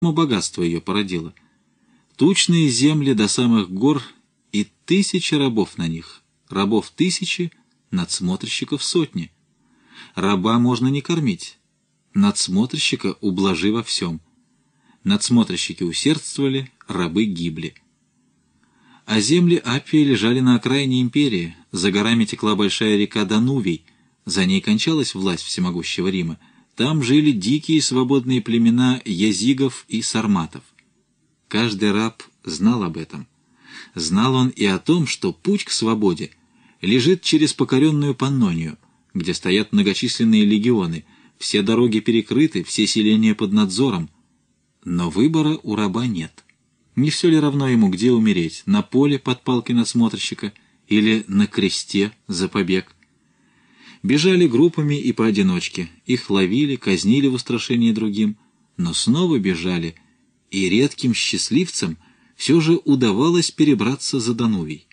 богатство ее породило. Тучные земли до самых гор и тысячи рабов на них. Рабов тысячи, надсмотрщиков сотни. Раба можно не кормить. Надсмотрщика ублажи во всем. Надсмотрщики усердствовали, рабы гибли. А земли Аппии лежали на окраине империи. За горами текла большая река Данувий. За ней кончалась власть всемогущего Рима. Там жили дикие свободные племена язигов и сарматов. Каждый раб знал об этом. Знал он и о том, что путь к свободе лежит через покоренную Паннонию, где стоят многочисленные легионы, все дороги перекрыты, все селения под надзором. Но выбора у раба нет. Не все ли равно ему, где умереть, на поле под палкой надсмотрщика или на кресте за побег? Бежали группами и поодиночке, их ловили, казнили в устрашении другим, но снова бежали, и редким счастливцам все же удавалось перебраться за Данувий.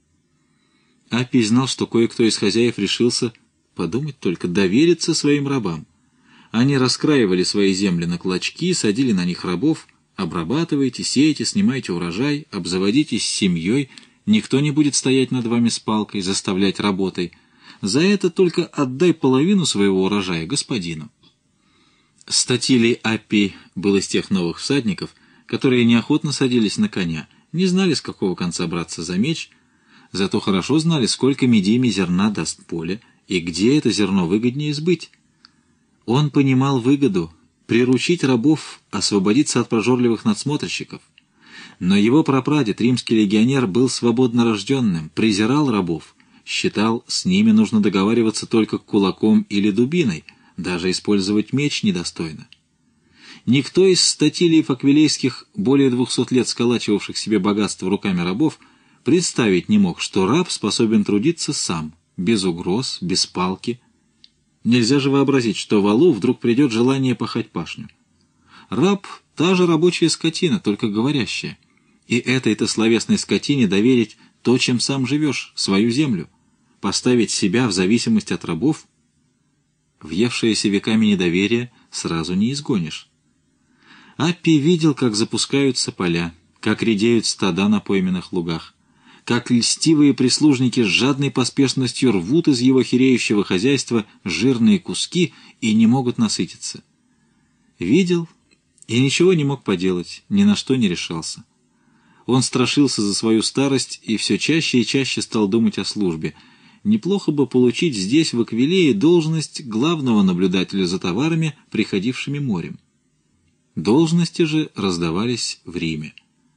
Аппий знал, что кое-кто из хозяев решился, подумать только, довериться своим рабам. Они раскраивали свои земли на клочки, садили на них рабов: обрабатывайте, сейте, снимайте урожай, обзаводитесь семьей, никто не будет стоять над вами с палкой, заставлять работой. За это только отдай половину своего урожая господину. Статилий Аппий был из тех новых всадников, которые неохотно садились на коня, не знали, с какого конца браться за меч, зато хорошо знали, сколько медими зерна даст поле и где это зерно выгоднее сбыть. Он понимал выгоду приручить рабов, освободиться от прожорливых надсмотрщиков. Но его прапрадед, римский легионер, был свободно рожденным, презирал рабов, считал, с ними нужно договариваться только кулаком или дубиной, даже использовать меч недостойно. Никто из статилиев аквилейских, более 200 лет сколачивавших себе богатство руками рабов, представить не мог, что раб способен трудиться сам, без угроз, без палки. Нельзя же вообразить, что валу вдруг придет желание пахать пашню. Раб — та же рабочая скотина, только говорящая. И этой-то словесной скотине доверить то, чем сам живешь, свою землю, поставить себя в зависимость от рабов, въевшееся веками недоверие сразу не изгонишь. Аппий видел, как запускаются поля, как редеют стада на пойменных лугах, как льстивые прислужники с жадной поспешностью рвут из его хиреющего хозяйства жирные куски и не могут насытиться. Видел и ничего не мог поделать, ни на что не решался. Он страшился за свою старость и все чаще и чаще стал думать о службе. Неплохо бы получить здесь, в Аквилее, должность главного наблюдателя за товарами, приходившими морем. Должности же раздавались в Риме.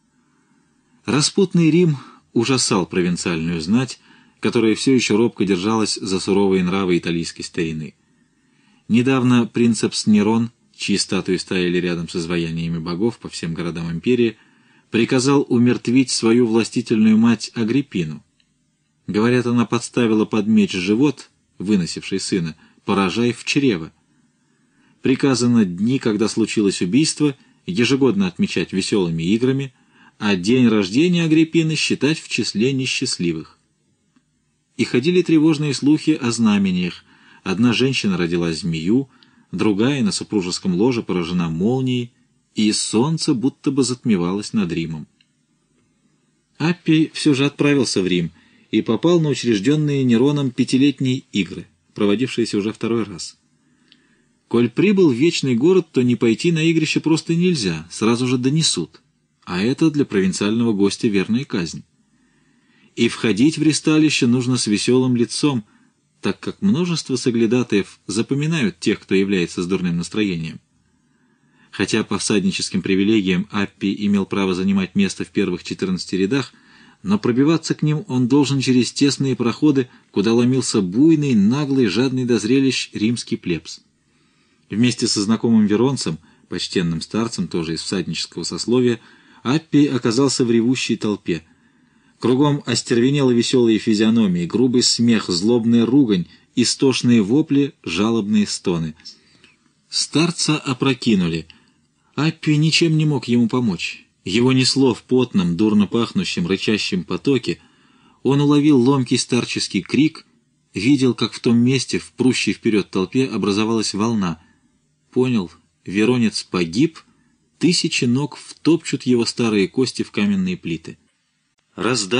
Распутный Рим ужасал провинциальную знать, которая все еще робко держалась за суровые нравы италийской старины. Недавно принцепс Нерон, чьи статуи стояли рядом с изваяниями богов по всем городам империи, приказал умертвить свою властительную мать Агриппину. Говорят, она подставила под меч живот, выносивший сына, поражая в чрево. Приказано дни, когда случилось убийство, ежегодно отмечать веселыми играми, а день рождения Агриппины считать в числе несчастливых. И ходили тревожные слухи о знамениях. Одна женщина родила змею, другая на супружеском ложе поражена молнией, и солнце будто бы затмевалось над Римом. Аппий все же отправился в Рим и попал на учрежденные Нероном 5-летние игры, проводившиеся уже второй раз. Коль прибыл в вечный город, то не пойти на игрище просто нельзя, сразу же донесут, а это для провинциального гостя верная казнь. И входить в ристалище нужно с веселым лицом, так как множество соглядатаев запоминают тех, кто является с дурным настроением. Хотя по всадническим привилегиям Аппий имел право занимать место в первых 14 рядах, но пробиваться к ним он должен через тесные проходы, куда ломился буйный, наглый, жадный до зрелищ римский плебс. Вместе со знакомым веронцем, почтенным старцем, тоже из всаднического сословия, Аппий оказался в ревущей толпе. Кругом остервенело веселые физиономии, грубый смех, злобная ругань, истошные вопли, жалобные стоны. Старца опрокинули. Аппий ничем не мог ему помочь. Его несло в потном, дурно пахнущем, рычащем потоке. Он уловил ломкий старческий крик, видел, как в том месте, в прущей вперед толпе, образовалась волна. Понял, веронец погиб, 1000 ног втопчут его старые кости в каменные плиты.